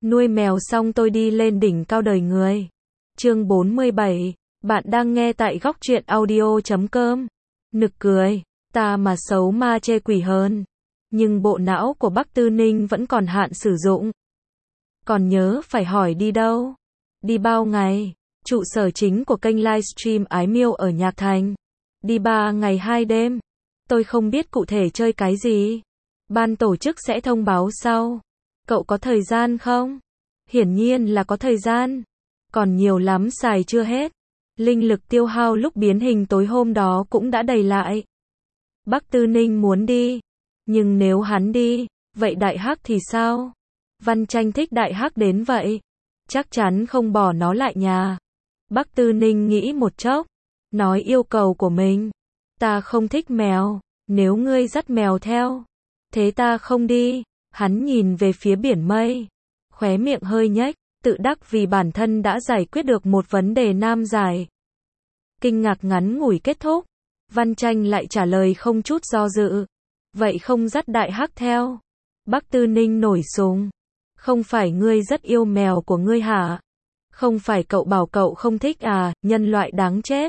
Nuôi mèo xong tôi đi lên đỉnh cao đời người. Chương 47. Bạn đang nghe tại góc truyện audio.com. Nực cười, ta mà xấu ma chê quỷ hơn. Nhưng bộ não của Bắc Tư Ninh vẫn còn hạn sử dụng. Còn nhớ phải hỏi đi đâu? Đi bao ngày? Trụ sở chính của kênh livestream Ái Miêu ở Nhạc Thành. Đi 3 ngày 2 đêm. Tôi không biết cụ thể chơi cái gì. Ban tổ chức sẽ thông báo sau. Cậu có thời gian không? Hiển nhiên là có thời gian. Còn nhiều lắm xài chưa hết. Linh lực tiêu hao lúc biến hình tối hôm đó cũng đã đầy lại. Bắc Tư Ninh muốn đi. Nhưng nếu hắn đi, vậy Đại Hắc thì sao? Văn Tranh thích Đại Hắc đến vậy. Chắc chắn không bỏ nó lại nhà. Bắc Tư Ninh nghĩ một chốc. Nói yêu cầu của mình. Ta không thích mèo. Nếu ngươi dắt mèo theo. Thế ta không đi. Hắn nhìn về phía biển mây. Khóe miệng hơi nhếch. Tự đắc vì bản thân đã giải quyết được một vấn đề nan giải. Kinh ngạc ngắn ngủi kết thúc. Văn Tranh lại trả lời không chút do dự. Vậy không dắt Đại Hắc theo. Bắc Tư Ninh nổi sùng. Không phải ngươi rất yêu mèo của ngươi hả? Không phải cậu bảo cậu không thích à, nhân loại đáng chết.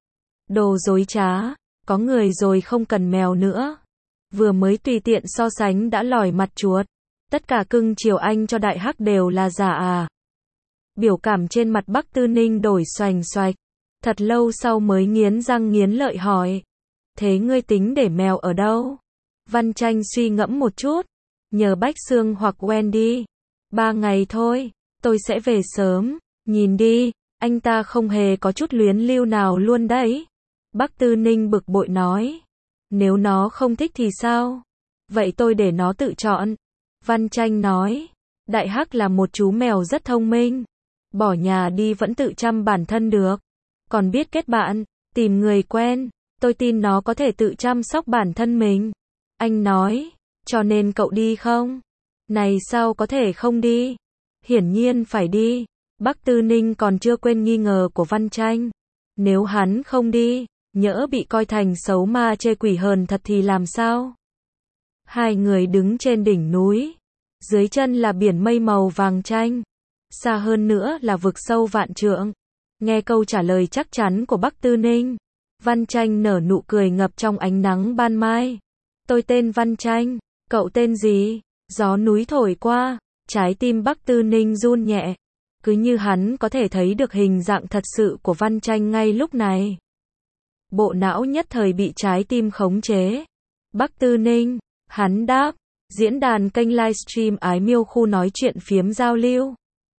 Đồ dối trá, có người rồi không cần mèo nữa. Vừa mới tùy tiện so sánh đã lòi mặt chuột. Tất cả cưng chiều anh cho Đại Hắc đều là giả à? Biểu cảm trên mặt Bắc Tư Ninh đổi xoành xoạch. Thật lâu sau mới nghiến răng nghiến lợi hỏi. Thế ngươi tính để mèo ở đâu? Văn Tranh suy ngẫm một chút. Nhờ Bách Xương hoặc Wendy. 3 ngày thôi, tôi sẽ về sớm. Nhìn đi, anh ta không hề có chút luyến lưu nào luôn đấy. Bắc Tư Ninh bực bội nói. Nếu nó không thích thì sao? Vậy tôi để nó tự chọn. Văn Tranh nói. Đại Hắc là một chú mèo rất thông minh. Bỏ nhà đi vẫn tự chăm bản thân được. Còn biết kết bạn, tìm người quen. Tôi tin nó có thể tự chăm sóc bản thân mình. Anh nói. Cho nên cậu đi không? Này sao có thể không đi? Hiển nhiên phải đi. Bắc Tư Ninh còn chưa quên nghi ngờ của Văn Tranh. Nếu hắn không đi, nhỡ bị coi thành xấu ma chê quỷ hờn thật thì làm sao? Hai người đứng trên đỉnh núi. Dưới chân là biển mây màu vàng chanh. Xa hơn nữa là vực sâu vạn trượng. Nghe câu trả lời chắc chắn của Bắc Tư Ninh. Văn Tranh nở nụ cười ngập trong ánh nắng ban mai. Tôi tên Văn Tranh. Cậu tên gì? Gió núi thổi qua. Trái tim Bắc Tư Ninh run nhẹ. Cứ như hắn có thể thấy được hình dạng thật sự của Văn Tranh ngay lúc này. Bộ não nhất thời bị trái tim khống chế. Bắc Tư Ninh. Hắn đáp. Diễn đàn kênh livestream Ái Miêu khu nói chuyện phiếm giao lưu.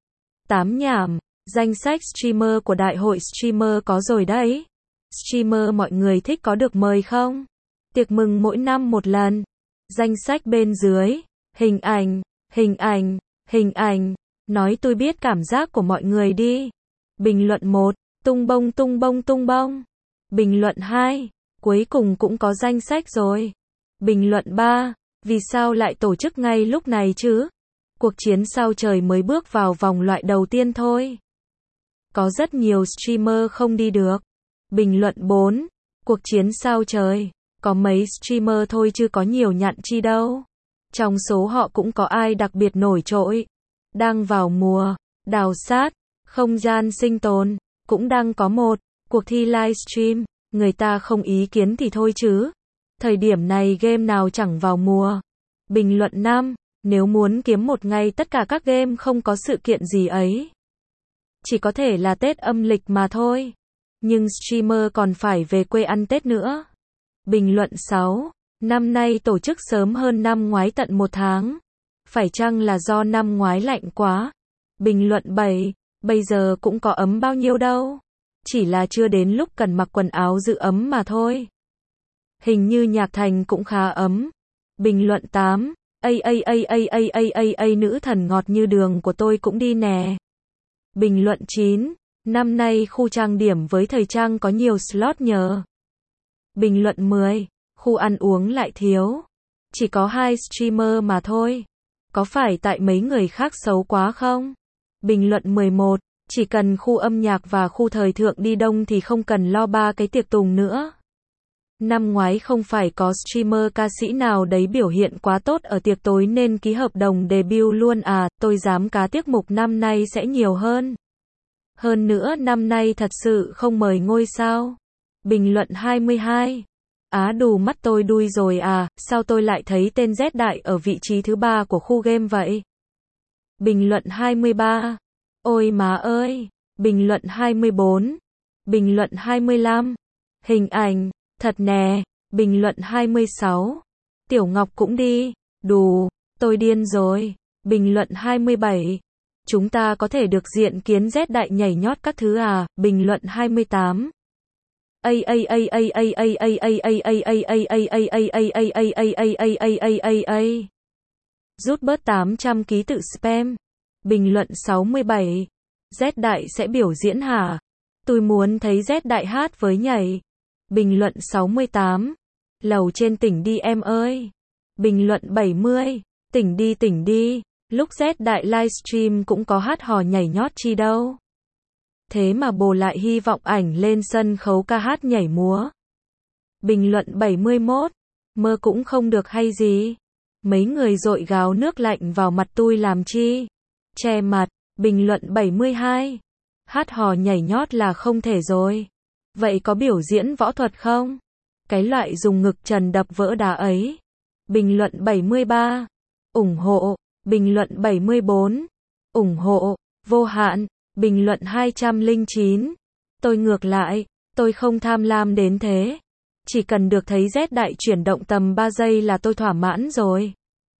8 nhảm. Danh sách streamer của đại hội streamer có rồi đấy. Streamer mọi người thích có được mời không? Tiệc mừng mỗi năm một lần. Danh sách bên dưới. Hình ảnh, hình ảnh, hình ảnh. Nói tôi biết cảm giác của mọi người đi. Bình luận 1. Tung bông tung bông tung bông. Bình luận 2. Cuối cùng cũng có danh sách rồi. Bình luận 3. Vì sao lại tổ chức ngay lúc này chứ? Cuộc chiến sao trời mới bước vào vòng loại đầu tiên thôi. Có rất nhiều streamer không đi được. Bình luận 4. Cuộc chiến sao trời. Có mấy streamer thôi chứ có nhiều nhặn chi đâu. Trong số họ cũng có ai đặc biệt nổi trội. Đang vào mùa đào sát, không gian sinh tồn. Cũng đang có một cuộc thi livestream. Người ta không ý kiến thì thôi chứ. Thời điểm này game nào chẳng vào mùa. Bình luận 5. Nếu muốn kiếm một ngày tất cả các game không có sự kiện gì ấy. Chỉ có thể là Tết âm lịch mà thôi. Nhưng streamer còn phải về quê ăn Tết nữa. Bình luận 6. Năm nay tổ chức sớm hơn năm ngoái tận 1 tháng. Phải chăng là do năm ngoái lạnh quá? Bình luận 7. Bây giờ cũng có ấm bao nhiêu đâu. Chỉ là chưa đến lúc cần mặc quần áo giữ ấm mà thôi. Hình như Nhạc Thành cũng khá ấm. Bình luận 8. Nữ thần ngọt như đường của tôi cũng đi nè. Bình luận 9. Năm nay khu trang điểm với thời trang có nhiều slot nhờ. Bình luận 10. Khu ăn uống lại thiếu. Chỉ có 2 streamer mà thôi. Có phải tại mấy người khác xấu quá không? Bình luận 11. Chỉ cần khu âm nhạc và khu thời thượng đi đông thì không cần lo 3 cái tiệc tùng nữa. Năm ngoái không phải có streamer ca sĩ nào đấy biểu hiện quá tốt ở tiệc tối nên ký hợp đồng debut luôn à, tôi dám cá tiết mục năm nay sẽ nhiều hơn. Hơn nữa năm nay thật sự không mời ngôi sao. Bình luận 22. Á đù mắt tôi đuôi rồi à, sao tôi lại thấy tên Z Đại ở vị trí thứ 3 của khu game vậy? Bình luận 23. Ôi má ơi. Bình luận 24. Bình luận 25. Hình ảnh, thật nè. Bình luận 26. Tiểu Ngọc cũng đi. Đù, tôi điên rồi. Bình luận 27. Chúng ta có thể được diện kiến Z Đại nhảy nhót các thứ à? Bình luận 28. Rút bớt 800 ký tự spam. Bình luận 67. Z Đại sẽ biểu diễn hả? Tôi muốn thấy Z Đại hát với nhảy. Bình luận 68. Lầu trên tỉnh đi em ơi. Bình luận 70. Tỉnh đi. Lúc Z Đại livestream cũng có hát hò nhảy nhót chi đâu. Thế mà bồ lại hy vọng ảnh lên sân khấu ca hát nhảy múa. Bình luận 71. Mơ cũng không được hay gì. Mấy người dội gáo nước lạnh vào mặt tôi làm chi? Che mặt. Bình luận 72. Hát hò nhảy nhót là không thể rồi. Vậy có biểu diễn võ thuật không? Cái loại dùng ngực trần đập vỡ đá ấy. Bình luận 73. Ủng hộ. Bình luận 74. Ủng hộ. Vô hạn. Bình luận 209. Tôi ngược lại, tôi không tham lam đến thế. Chỉ cần được thấy Z Đại chuyển động tầm 3 giây là tôi thỏa mãn rồi.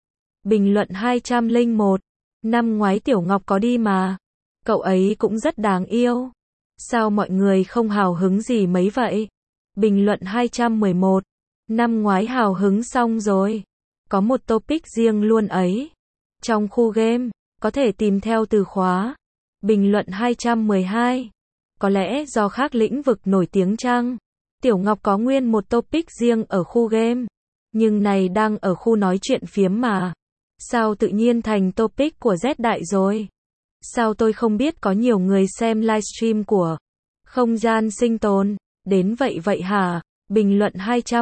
Bình luận 201. Năm ngoái Tiểu Ngọc có đi mà. Cậu ấy cũng rất đáng yêu. Sao mọi người không hào hứng gì mấy vậy? Bình luận 211. Năm ngoái hào hứng xong rồi. Có một topic riêng luôn ấy. Trong khu game, có thể tìm theo từ khóa. Bình luận 212. Có lẽ do khác lĩnh vực nổi tiếng chăng? Tiểu Ngọc có nguyên một topic riêng ở khu game. Nhưng này đang ở khu nói chuyện phiếm mà. Sao tự nhiên thành topic của Z Đại rồi? Sao tôi không biết có nhiều người xem livestream của Không gian sinh tồn? Đến vậy hả? Bình luận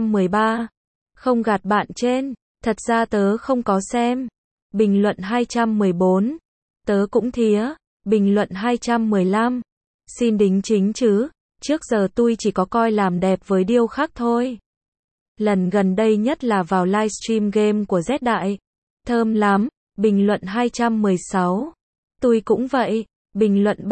213. Không gạt bạn trên. Thật ra tớ không có xem. Bình luận 214. Tớ cũng thía. Bình luận 215. Xin đính chính chứ. Trước giờ tôi chỉ có coi làm đẹp với điêu khắc thôi. Lần gần đây nhất là vào livestream game của Z Đại. Thơm lắm. Bình luận 216. Tôi cũng vậy. Bình luận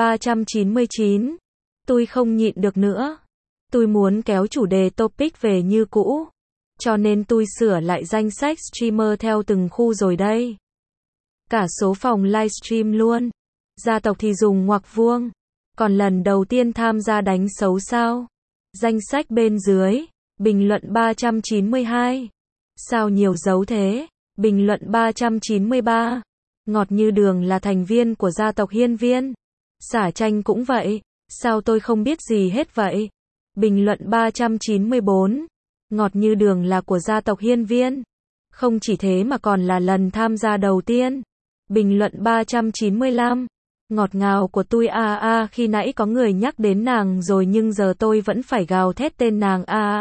399. Tôi không nhịn được nữa. Tôi muốn kéo chủ đề topic về như cũ. Cho nên tôi sửa lại danh sách streamer theo từng khu rồi đây. Cả số phòng livestream luôn. Gia tộc thì dùng ngoặc vuông. Còn lần đầu tiên tham gia đánh xấu sao? Danh sách bên dưới. Bình luận 392. Sao nhiều dấu thế? Bình luận 393. Ngọt như đường là thành viên của gia tộc Hiên Viên. Xả Tranh cũng vậy. Sao tôi không biết gì hết vậy? Bình luận 394. Ngọt như đường là của gia tộc Hiên Viên. Không chỉ thế mà còn là lần tham gia đầu tiên. Bình luận 395. Ngọt ngào của tôi khi nãy có người nhắc đến nàng rồi nhưng giờ tôi vẫn phải gào thét tên nàng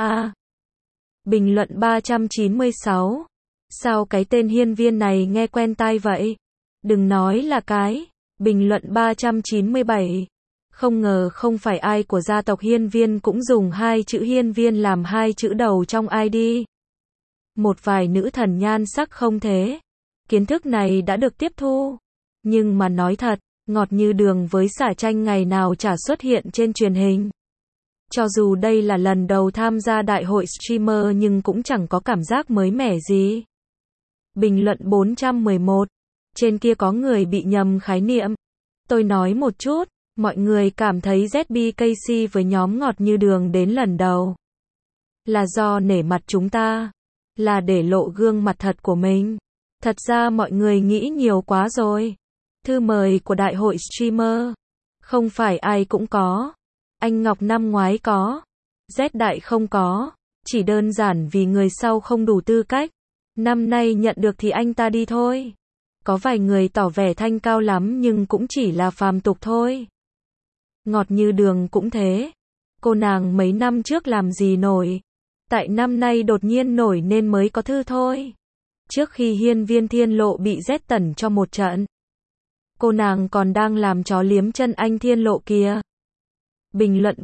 Bình luận 396. Sao cái tên Hiên Viên này nghe quen tai vậy? Đừng nói là cái. Bình luận 397. Không ngờ không phải ai của gia tộc Hiên Viên cũng dùng hai chữ Hiên Viên làm hai chữ đầu trong ID. Một vài nữ thần nhan sắc không thế. Kiến thức này đã được tiếp thu. Nhưng mà nói thật, Ngọt như đường với Xả Tranh ngày nào chả xuất hiện trên truyền hình. Cho dù đây là lần đầu tham gia đại hội streamer nhưng cũng chẳng có cảm giác mới mẻ gì. Bình luận 411. Trên kia có người bị nhầm khái niệm. Tôi nói một chút, mọi người cảm thấy ZBKC với nhóm Ngọt như đường đến lần đầu. Là do nể mặt chúng ta. Là để lộ gương mặt thật của mình. Thật ra mọi người nghĩ nhiều quá rồi. Thư mời của đại hội streamer. Không phải ai cũng có. Anh Ngọc năm ngoái có. Z Đại không có. Chỉ đơn giản vì người sau không đủ tư cách. Năm nay nhận được thì anh ta đi thôi. Có vài người tỏ vẻ thanh cao lắm nhưng cũng chỉ là phàm tục thôi. Ngọt như đường cũng thế. Cô nàng mấy năm trước làm gì nổi. Tại năm nay đột nhiên nổi nên mới có thư thôi. Trước khi Hiên Viên Thiên Lộ bị rét tẩn cho một trận, cô nàng còn đang làm chó liếm chân anh Thiên Lộ kìa. Bình luận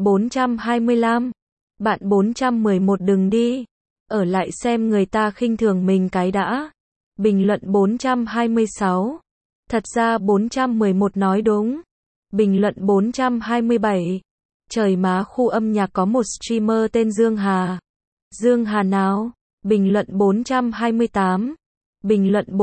425. Bạn 411 đừng đi. Ở lại xem người ta khinh thường mình cái đã. Bình luận 426. Thật ra 411 nói đúng. Bình luận 427. Trời má, khu âm nhạc có một streamer tên Dương Hà. Dương Hà nào? Bình luận 428. Bình luận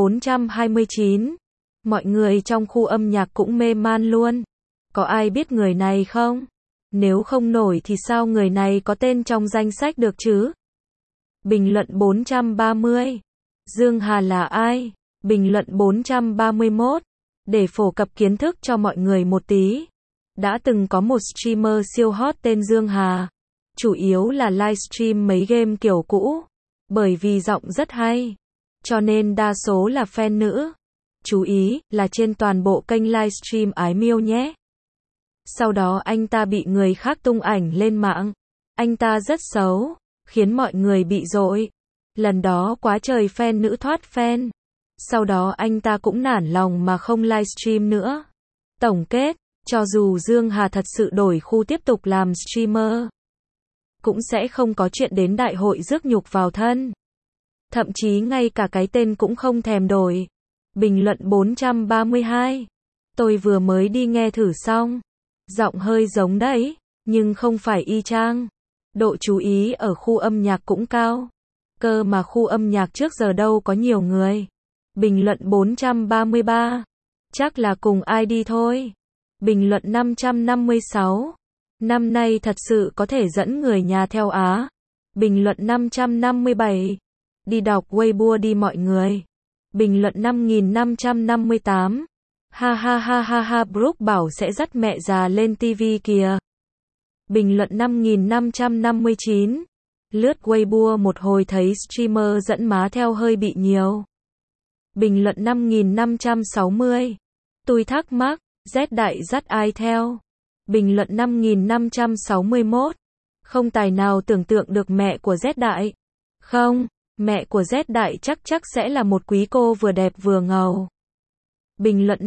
429. Mọi người trong khu âm nhạc cũng mê man luôn. Có ai biết người này không? Nếu không nổi thì sao người này có tên trong danh sách được chứ? Bình luận 430. Dương Hà là ai? Bình luận 431. Để phổ cập kiến thức cho mọi người một tí. Đã từng có một streamer siêu hot tên Dương Hà. Chủ yếu là livestream mấy game kiểu cũ. Bởi vì giọng rất hay. Cho nên đa số là fan nữ. Chú ý, là trên toàn bộ kênh livestream Ái Miêu nhé. Sau đó anh ta bị người khác tung ảnh lên mạng. Anh ta rất xấu, khiến mọi người bị dội. Lần đó quá trời fan nữ thoát fan. Sau đó anh ta cũng nản lòng mà không livestream nữa. Tổng kết, cho dù Dương Hà thật sự đổi khu tiếp tục làm streamer, cũng sẽ không có chuyện đến đại hội rước nhục vào thân. Thậm chí ngay cả cái tên cũng không thèm đổi. Bình luận 432. Tôi vừa mới đi nghe thử xong. Giọng hơi giống đấy, nhưng không phải y chang. Độ chú ý ở khu âm nhạc cũng cao. Cơ mà khu âm nhạc trước giờ đâu có nhiều người. Bình luận 433. Chắc là cùng ai đi thôi. Bình luận 556. Năm nay thật sự có thể dẫn người nhà theo Á. Bình luận 557. Đi đọc Weibo đi mọi người. Bình luận 5558. Ha ha ha ha ha, Brooke bảo sẽ dắt mẹ già lên TV kìa. Bình luận 5559. Lướt Weibo một hồi thấy streamer dẫn má theo hơi bị nhiều. Bình luận 5560. Tôi thắc mắc, Z đại dắt ai theo? Bình luận 5561. Không tài nào tưởng tượng được mẹ của Z đại. Không, mẹ của Z đại chắc sẽ là một quý cô vừa đẹp vừa ngầu. Bình luận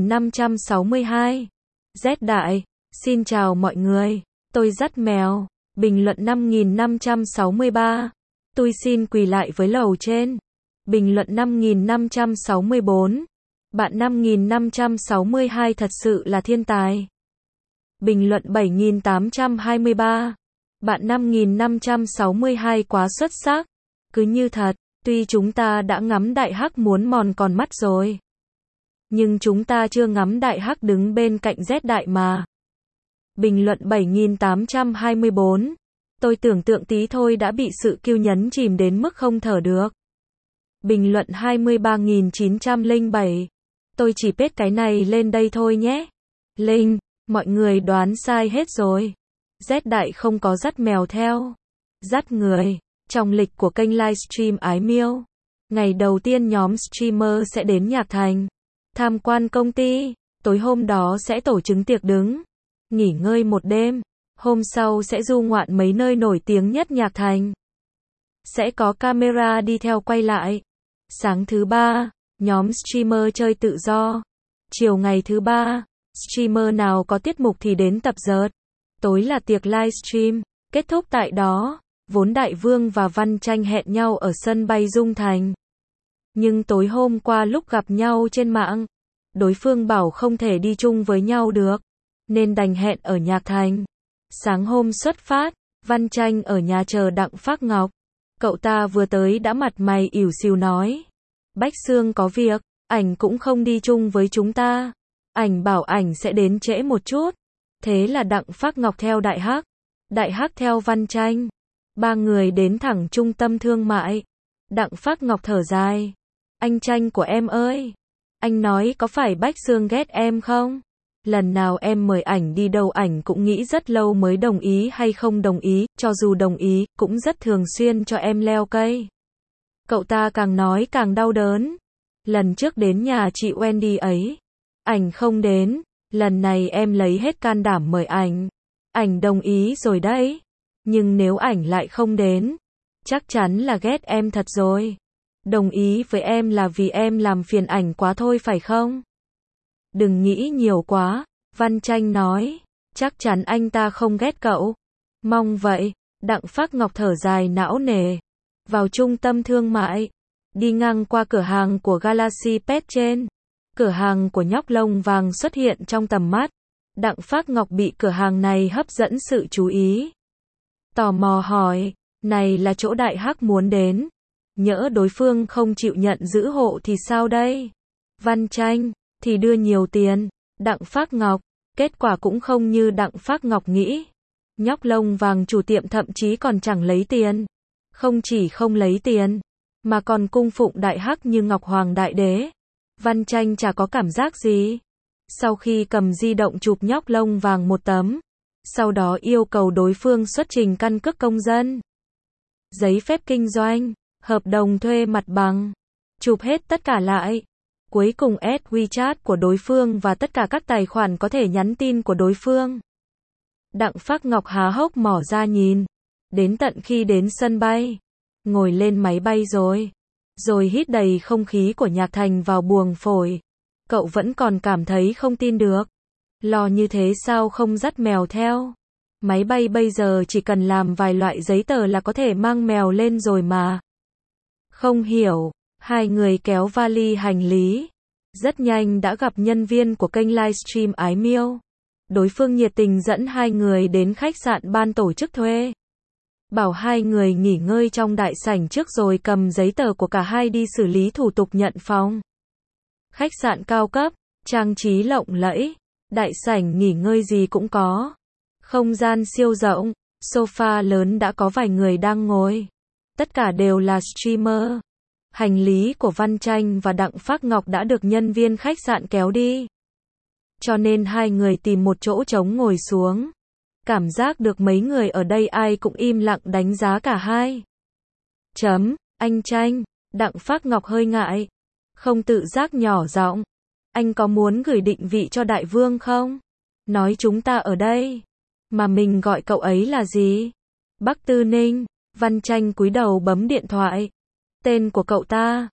5562. Z đại, xin chào mọi người, tôi dắt mèo. Bình luận 5563. Tôi xin quỳ lại với lầu trên. Bình luận 5564. Bạn 5562 thật sự là thiên tài. Bình luận 7823. Bạn 5562 quá xuất sắc. Cứ như thật, tuy chúng ta đã ngắm đại hắc muốn mòn còn mắt rồi. Nhưng chúng ta chưa ngắm đại hắc đứng bên cạnh Z đại mà. Bình luận 7824. Tôi tưởng tượng tí thôi đã bị sự kiêu nhấn chìm đến mức không thở được. Bình luận 23907. Tôi chỉ paste cái này lên đây thôi nhé. Linh, mọi người đoán sai hết rồi. Z đại không có dắt mèo theo. Dắt người. Trong lịch của kênh livestream Ái Miêu, ngày đầu tiên nhóm streamer sẽ đến Nhạc Thành, tham quan công ty. Tối hôm đó sẽ tổ chức tiệc đứng, nghỉ ngơi một đêm. Hôm sau sẽ du ngoạn mấy nơi nổi tiếng nhất Nhạc Thành. Sẽ có camera đi theo quay lại. Sáng thứ ba, nhóm streamer chơi tự do. Chiều ngày thứ ba, streamer nào có tiết mục thì đến tập dượt. Tối là tiệc livestream, kết thúc tại đó. Vốn Đại Vương và Văn Tranh hẹn nhau ở sân bay Dung Thành. Nhưng tối hôm qua lúc gặp nhau trên mạng, đối phương bảo không thể đi chung với nhau được, nên đành hẹn ở Nhạc Thành. Sáng hôm xuất phát, Văn Tranh ở nhà chờ Đặng Phác Ngọc. Cậu ta vừa tới đã mặt mày ỉu xìu nói: Bách Xương có việc, ảnh cũng không đi chung với chúng ta. Ảnh bảo ảnh sẽ đến trễ một chút. Thế là Đặng Phác Ngọc theo Đại Hắc theo Văn Tranh. Ba người đến thẳng trung tâm thương mại. Đặng Phác Ngọc thở dài: Anh Tranh của em ơi, anh nói có phải Bách Xương ghét em không? Lần nào em mời ảnh đi đâu ảnh cũng nghĩ rất lâu mới đồng ý hay không đồng ý, cho dù đồng ý, cũng rất thường xuyên cho em leo cây. Cậu ta càng nói càng đau đớn. Lần trước đến nhà chị Wendy ấy, ảnh không đến, lần này em lấy hết can đảm mời ảnh. Ảnh đồng ý rồi đấy. Nhưng nếu ảnh lại không đến, Chắc chắn là ghét em thật rồi. Đồng ý với em là vì em làm phiền ảnh quá thôi phải không? Đừng nghĩ nhiều quá, Văn Tranh nói. Chắc chắn anh ta không ghét cậu. Mong vậy. Đặng Phác Ngọc thở dài não nề. Vào trung tâm thương mại. Đi ngang qua cửa hàng của Galaxy Pet trên. Cửa hàng của nhóc lông vàng xuất hiện trong tầm mắt. Đặng Phác Ngọc bị cửa hàng này hấp dẫn sự chú ý. Tò mò hỏi, này là chỗ Đại Hắc muốn đến. Nhỡ đối phương không chịu nhận giữ hộ thì sao đây? Văn Tranh, thì đưa nhiều tiền. Đặng Phác Ngọc, kết quả cũng không như Đặng Phác Ngọc nghĩ. Nhóc lông vàng chủ tiệm thậm chí còn chẳng lấy tiền. Không chỉ không lấy tiền, mà còn cung phụng Đại Hắc như Ngọc Hoàng Đại Đế. Văn Tranh chả có cảm giác gì. Sau khi cầm di động chụp nhóc lông vàng một tấm, sau đó yêu cầu đối phương xuất trình căn cước công dân, giấy phép kinh doanh, hợp đồng thuê mặt bằng, chụp hết tất cả lại. Cuối cùng add WeChat của đối phương và tất cả các tài khoản có thể nhắn tin của đối phương. Đặng Phác Ngọc há hốc mỏ ra nhìn. Đến tận khi đến sân bay, ngồi lên máy bay rồi hít đầy không khí của nhạc thành vào buồng phổi. Cậu vẫn còn cảm thấy không tin được. Lo như thế sao không dắt mèo theo? Máy bay bây giờ chỉ cần làm vài loại giấy tờ là có thể mang mèo lên rồi mà. Không hiểu. Hai người kéo vali hành lý. Rất nhanh đã gặp nhân viên của kênh livestream Ái Miêu. Đối phương nhiệt tình dẫn hai người đến khách sạn ban tổ chức thuê. Bảo hai người nghỉ ngơi trong đại sảnh trước rồi cầm giấy tờ của cả hai đi xử lý thủ tục nhận phòng. Khách sạn cao cấp, trang trí lộng lẫy, đại sảnh nghỉ ngơi gì cũng có. Không gian siêu rộng, sofa lớn đã có vài người đang ngồi. Tất cả đều là streamer. Hành lý của Văn Tranh và Đặng Phác Ngọc đã được nhân viên khách sạn kéo đi. Cho nên hai người tìm một chỗ trống ngồi xuống. Cảm giác được mấy người ở đây ai cũng im lặng đánh giá cả hai. Anh Tranh, Đặng Phác Ngọc hơi ngại. Không tự giác nhỏ giọng. Anh có muốn gửi định vị cho đại vương không? Nói chúng ta ở đây. Mà mình gọi cậu ấy là gì? Bắc Tư Ninh. Văn Tranh cúi đầu bấm điện thoại. Tên của cậu ta.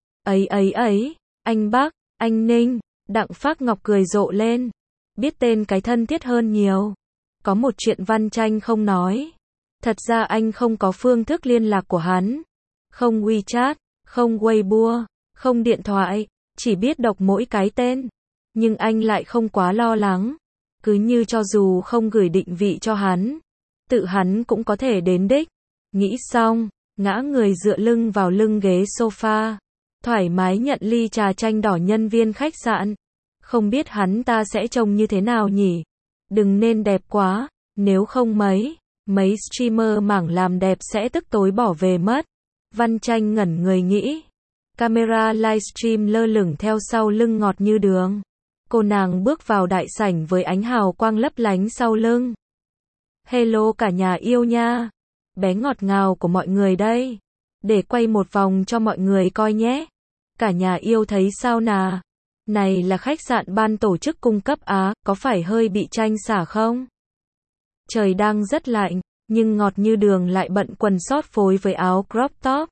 Anh Bắc, anh Ninh. Đặng Phác Ngọc cười rộ lên. Biết tên cái thân thiết hơn nhiều. Có một chuyện Văn Tranh không nói. Thật ra anh không có phương thức liên lạc của hắn. Không WeChat, không Weibo, không điện thoại, chỉ biết đọc mỗi cái tên. Nhưng anh lại không quá lo lắng. Cứ như cho dù không gửi định vị cho hắn, tự hắn cũng có thể đến đích. Nghĩ xong, ngã người dựa lưng vào lưng ghế sofa. Thoải mái nhận ly trà chanh đỏ nhân viên khách sạn. Không biết hắn ta sẽ trông như thế nào nhỉ? Đừng nên đẹp quá, nếu không mấy streamer mảng làm đẹp sẽ tức tối bỏ về mất. Văn Tranh ngẩn người nghĩ. Camera livestream lơ lửng theo sau lưng ngọt như đường. Cô nàng bước vào đại sảnh với ánh hào quang lấp lánh sau lưng. Hello cả nhà yêu nha. Bé ngọt ngào của mọi người đây. Để quay một vòng cho mọi người coi nhé. Cả nhà yêu thấy sao nà? Này là khách sạn ban tổ chức cung cấp á, có phải hơi bị tranh xả không? Trời đang rất lạnh, nhưng ngọt như đường lại bận quần sót phối với áo crop top.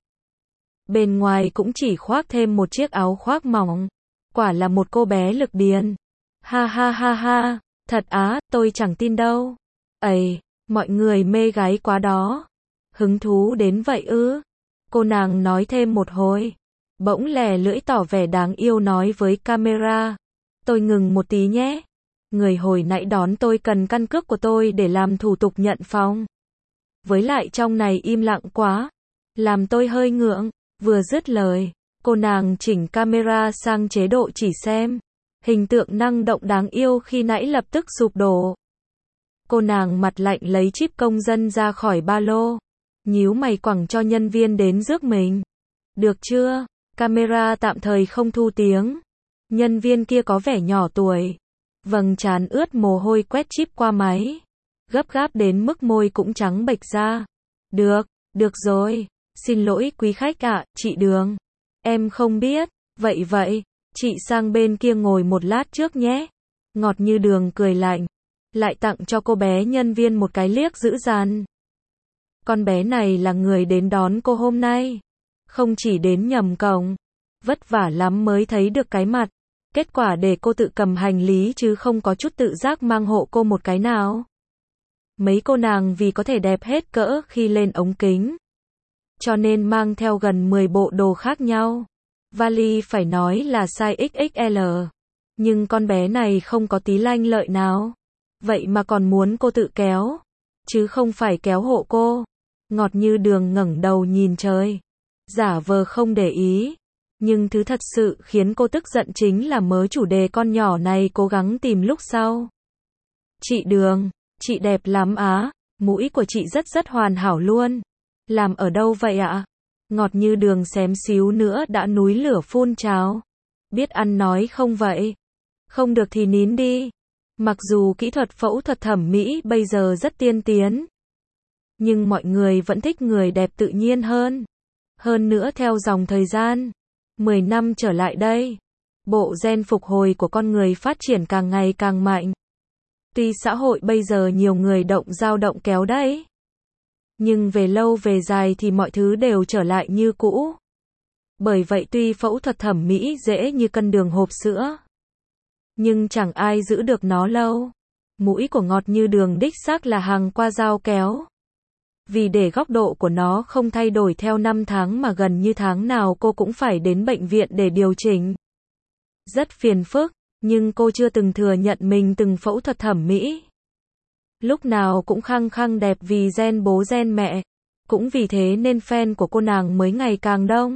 Bên ngoài cũng chỉ khoác thêm một chiếc áo khoác mỏng. Quả là một cô bé lực điền. Ha ha ha ha, thật á, tôi chẳng tin đâu. Ây, mọi người mê gái quá đó. Hứng thú đến vậy ư? Cô nàng nói thêm một hồi. Bỗng lè lưỡi tỏ vẻ đáng yêu nói với camera. Tôi ngừng một tí nhé. Người hồi nãy đón tôi cần căn cước của tôi để làm thủ tục nhận phòng. Với lại trong này im lặng quá. Làm tôi hơi ngượng. Vừa dứt lời, cô nàng chỉnh camera sang chế độ chỉ xem. Hình tượng năng động đáng yêu khi nãy lập tức sụp đổ. Cô nàng mặt lạnh lấy chip công dân ra khỏi ba lô. Nhíu mày quẳng cho nhân viên đến rước mình. Được chưa? Camera tạm thời không thu tiếng. Nhân viên kia có vẻ nhỏ tuổi. Vầng trán ướt mồ hôi quét chip qua máy. Gấp gáp đến mức môi cũng trắng bệch ra. Được rồi. Xin lỗi quý khách ạ, chị Đường. Em không biết. Vậy, chị sang bên kia ngồi một lát trước nhé. Ngọt như đường cười lạnh. Lại tặng cho cô bé nhân viên một cái liếc dữ dằn. Con bé này là người đến đón cô hôm nay. Không chỉ đến nhầm cổng. Vất vả lắm mới thấy được cái mặt. Kết quả để cô tự cầm hành lý chứ không có chút tự giác mang hộ cô một cái nào. Mấy cô nàng vì có thể đẹp hết cỡ khi lên ống kính, cho nên mang theo gần 10 bộ đồ khác nhau. Vali phải nói là size XXL. Nhưng con bé này không có tí lanh lợi nào. Vậy mà còn muốn cô tự kéo. Chứ không phải kéo hộ cô. Ngọt Như Đường ngẩng đầu nhìn trời. Giả vờ không để ý. Nhưng thứ thật sự khiến cô tức giận chính là mớ chủ đề con nhỏ này cố gắng tìm lúc sau. Chị Đường, chị đẹp lắm á. Mũi của chị rất hoàn hảo luôn. Làm ở đâu vậy ạ? Ngọt Như Đường xém xíu nữa đã núi lửa phun trào. Biết ăn nói không vậy? Không được thì nín đi. Mặc dù kỹ thuật phẫu thuật thẩm mỹ bây giờ rất tiên tiến, nhưng mọi người vẫn thích người đẹp tự nhiên hơn. Hơn nữa theo dòng thời gian, 10 năm trở lại đây, bộ gen phục hồi của con người phát triển càng ngày càng mạnh. Tuy xã hội bây giờ nhiều người động dao động kéo đấy, nhưng về lâu về dài thì mọi thứ đều trở lại như cũ. Bởi vậy tuy phẫu thuật thẩm mỹ dễ như cân đường hộp sữa, nhưng chẳng ai giữ được nó lâu. Mũi của Ngọt Như Đường đích xác là hàng qua dao kéo. Vì để góc độ của nó không thay đổi theo năm tháng mà gần như tháng nào cô cũng phải đến bệnh viện để điều chỉnh. Rất phiền phức, nhưng cô chưa từng thừa nhận mình từng phẫu thuật thẩm mỹ. Lúc nào cũng khăng khăng đẹp vì gen bố gen mẹ. Cũng vì thế nên fan của cô nàng mới ngày càng đông.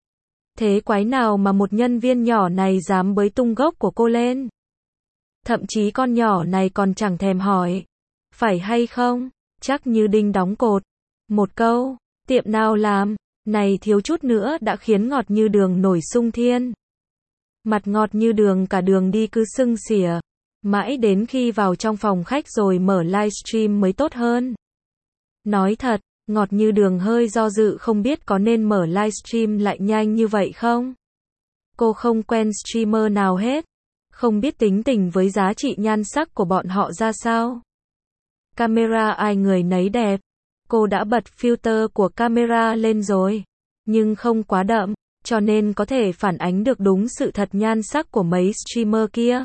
Thế quái nào mà một nhân viên nhỏ này dám bới tung gốc của cô lên. Thậm chí con nhỏ này còn chẳng thèm hỏi. Phải hay không? Chắc như đinh đóng cột. Một câu, tiệm nào làm, này thiếu chút nữa đã khiến Ngọt Như Đường nổi xung thiên. Mặt Ngọt Như Đường cả đường đi cứ sưng xỉa. Mãi đến khi vào trong phòng khách rồi mở livestream mới tốt hơn. Nói thật, Ngọt Như Đường hơi do dự không biết có nên mở livestream lại nhanh như vậy không. Cô không quen streamer nào hết. Không biết tính tình với giá trị nhan sắc của bọn họ ra sao. Camera ai người nấy đẹp. Cô đã bật filter của camera lên rồi. Nhưng không quá đậm, cho nên có thể phản ánh được đúng sự thật nhan sắc của mấy streamer kia.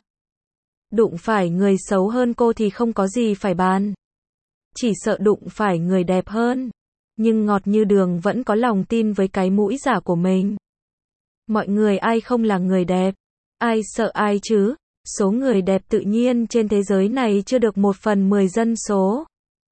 Đụng phải người xấu hơn cô thì không có gì phải bàn. Chỉ sợ đụng phải người đẹp hơn. Nhưng Ngọt Như Đường vẫn có lòng tin với cái mũi giả của mình. Mọi người ai không là người đẹp. Ai sợ ai chứ. Số người đẹp tự nhiên trên thế giới này chưa được 1/10 dân số.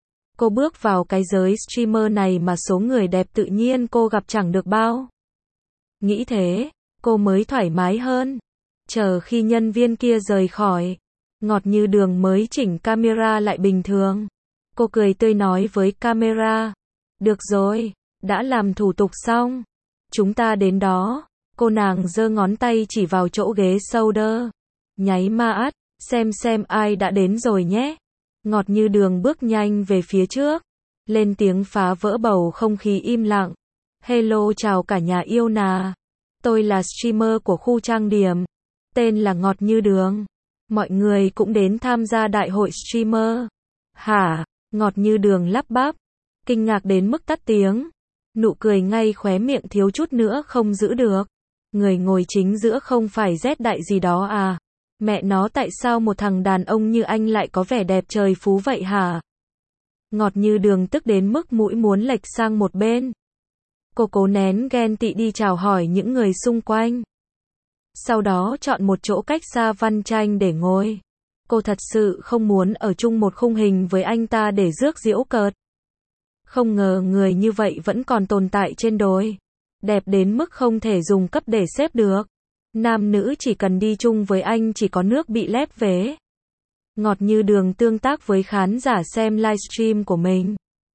Cô bước vào cái giới streamer này mà số người đẹp tự nhiên cô gặp chẳng được bao. Nghĩ thế, cô mới thoải mái hơn. Chờ khi nhân viên kia rời khỏi, Ngọt Như Đường mới chỉnh camera lại bình thường. Cô cười tươi nói với camera. Được rồi, đã làm thủ tục xong. Chúng ta đến đó. Cô nàng giơ ngón tay chỉ vào chỗ ghế shoulder. Nháy ma át, xem ai đã đến rồi nhé. Ngọt Như Đường bước nhanh về phía trước. Lên tiếng phá vỡ bầu không khí im lặng. Hello chào cả nhà yêu nà. Tôi là streamer của khu trang điểm. Tên là Ngọt Như Đường. Mọi người cũng đến tham gia đại hội streamer. Hả? Ngọt Như Đường lắp bắp. Kinh ngạc đến mức tắt tiếng. Nụ cười ngay khóe miệng thiếu chút nữa không giữ được. Người ngồi chính giữa không phải Z đại gì đó à? Mẹ nó tại sao một thằng đàn ông như anh lại có vẻ đẹp trời phú vậy hả? Ngọt Như Đường tức đến mức mũi muốn lệch sang một bên. Cô cố nén ghen tị đi chào hỏi những người xung quanh. Sau đó chọn một chỗ cách xa Văn Tranh để ngồi. Cô thật sự không muốn ở chung một khung hình với anh ta để rước giễu cợt. Không ngờ người như vậy vẫn còn tồn tại trên đồi. Đẹp đến mức không thể dùng cấp để xếp được. Nam nữ chỉ cần đi chung với anh chỉ có nước bị lép vế. Ngọt Như Đường tương tác với khán giả xem livestream của mình.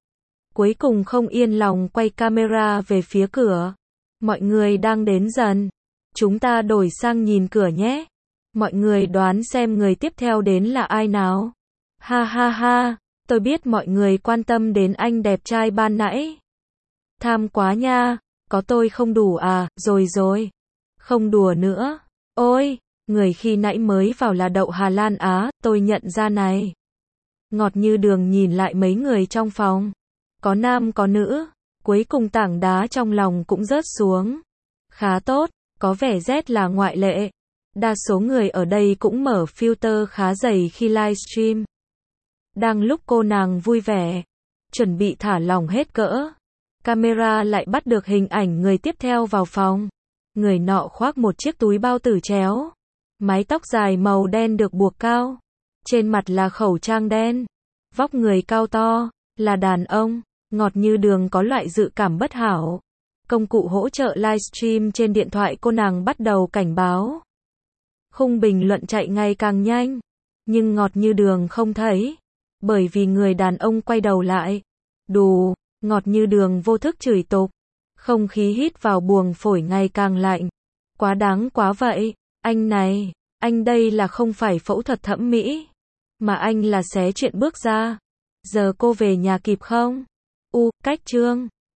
Cuối cùng không yên lòng quay camera về phía cửa. Mọi người đang đến dần. Chúng ta đổi sang nhìn cửa nhé. Mọi người đoán xem người tiếp theo đến là ai nào. Ha ha ha, tôi biết mọi người quan tâm đến anh đẹp trai ban nãy. Tham quá nha, có tôi không đủ à, rồi. Không đùa nữa. Ôi, người khi nãy mới vào là Đậu Hà Lan Á, tôi nhận ra này. Ngọt Như Đường nhìn lại mấy người trong phòng. Có nam có nữ, cuối cùng tảng đá trong lòng cũng rớt xuống. Khá tốt, có vẻ Z là ngoại lệ. Đa số người ở đây cũng mở filter khá dày khi livestream. Đang lúc cô nàng vui vẻ, chuẩn bị thả lỏng hết cỡ, camera lại bắt được hình ảnh người tiếp theo vào phòng. Người nọ khoác một chiếc túi bao tử chéo, mái tóc dài màu đen được buộc cao, trên mặt là khẩu trang đen, vóc người cao to, là đàn ông, ngọt như đường có loại dự cảm bất hảo. Công cụ hỗ trợ livestream trên điện thoại cô nàng bắt đầu cảnh báo. Khung bình luận chạy ngày càng nhanh, nhưng ngọt như đường không thấy, bởi vì người đàn ông quay đầu lại. Đù, ngọt như đường vô thức chửi tục. Không khí hít vào buồng phổi ngày càng lạnh. Quá đáng quá vậy, anh này, anh đây là không phải phẫu thuật thẩm mỹ, mà anh là xé chuyện bước ra. Giờ cô về nhà kịp không? Cách chương